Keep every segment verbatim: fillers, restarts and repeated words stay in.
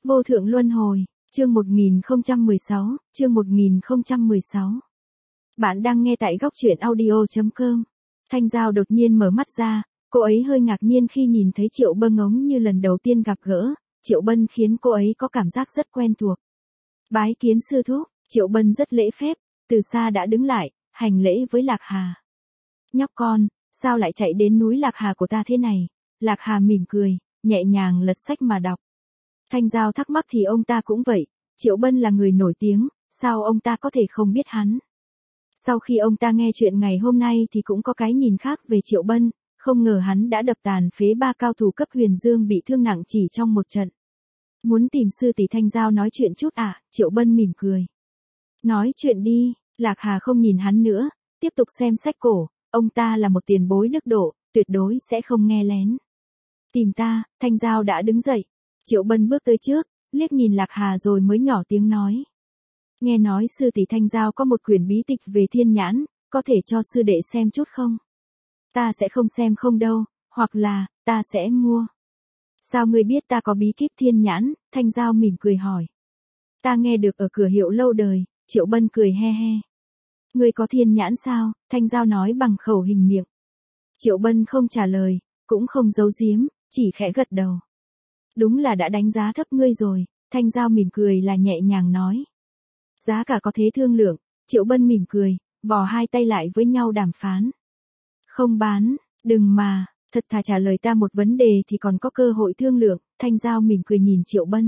Vô thượng luân hồi, chương một nghìn không trăm mười sáu, chương một nghìn không trăm mười sáu. Bạn đang nghe tại góc truyện audio chấm com. Thanh Giao đột nhiên mở mắt ra, cô ấy hơi ngạc nhiên khi nhìn thấy Triệu Bân ống như lần đầu tiên gặp gỡ, Triệu Bân khiến cô ấy có cảm giác rất quen thuộc. Bái kiến sư thúc, Triệu Bân rất lễ phép, từ xa đã đứng lại, hành lễ với Lạc Hà. Nhóc con, sao lại chạy đến núi Lạc Hà của ta thế này? Lạc Hà mỉm cười, nhẹ nhàng lật sách mà đọc. Thanh Giao thắc mắc thì ông ta cũng vậy, Triệu Bân là người nổi tiếng, sao ông ta có thể không biết hắn? Sau khi ông ta nghe chuyện ngày hôm nay thì cũng có cái nhìn khác về Triệu Bân, không ngờ hắn đã đập tàn phế ba cao thủ cấp huyền dương bị thương nặng chỉ trong một trận. Muốn tìm sư tỷ Thanh Giao nói chuyện chút à, Triệu Bân mỉm cười. Nói chuyện đi, Lạc Hà không nhìn hắn nữa, tiếp tục xem sách cổ, ông ta là một tiền bối đức độ, tuyệt đối sẽ không nghe lén. Tìm ta, Thanh Giao đã đứng dậy. Triệu Bân bước tới trước, liếc nhìn Lạc Hà rồi mới nhỏ tiếng nói. Nghe nói sư tỷ Thanh Giao có một quyển bí tịch về thiên nhãn, có thể cho sư đệ xem chút không? Ta sẽ không xem không đâu, hoặc là, ta sẽ mua. Sao ngươi biết ta có bí kíp thiên nhãn? Thanh Giao mỉm cười hỏi. Ta nghe được ở cửa hiệu lâu đời, Triệu Bân cười he he. Ngươi có thiên nhãn sao? Thanh Giao nói bằng khẩu hình miệng. Triệu Bân không trả lời, cũng không giấu giếm, chỉ khẽ gật đầu. Đúng là đã đánh giá thấp ngươi rồi, Thanh Giao mỉm cười là nhẹ nhàng nói. Giá cả có thế thương lượng, Triệu Bân mỉm cười, vò hai tay lại với nhau đàm phán. Không bán, đừng mà, thật thà trả lời ta một vấn đề thì còn có cơ hội thương lượng, Thanh Giao mỉm cười nhìn Triệu Bân.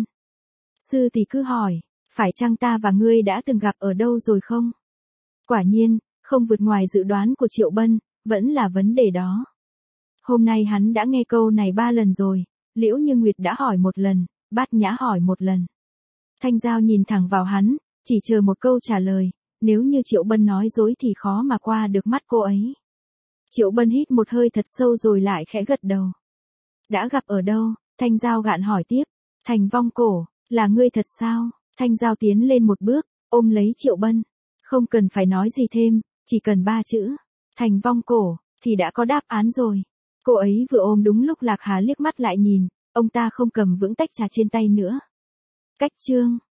Sư tỷ cứ hỏi, phải chăng ta và ngươi đã từng gặp ở đâu rồi không? Quả nhiên, không vượt ngoài dự đoán của Triệu Bân, vẫn là vấn đề đó. Hôm nay hắn đã nghe câu này ba lần rồi. Liễu Như Nguyệt đã hỏi một lần, Bát Nhã hỏi một lần. Thanh Giao nhìn thẳng vào hắn, chỉ chờ một câu trả lời, nếu như Triệu Bân nói dối thì khó mà qua được mắt cô ấy. Triệu Bân hít một hơi thật sâu rồi lại khẽ gật đầu. Đã gặp ở đâu? Thanh Giao gạn hỏi tiếp. Thành Vong Cổ, là ngươi thật sao? Thanh Giao tiến lên một bước, ôm lấy Triệu Bân. Không cần phải nói gì thêm, chỉ cần ba chữ. Thành Vong Cổ, thì đã có đáp án rồi. Cô ấy vừa ôm đúng lúc Lạc Hà liếc mắt lại nhìn, ông ta không cầm vững tách trà trên tay nữa. Cách chương.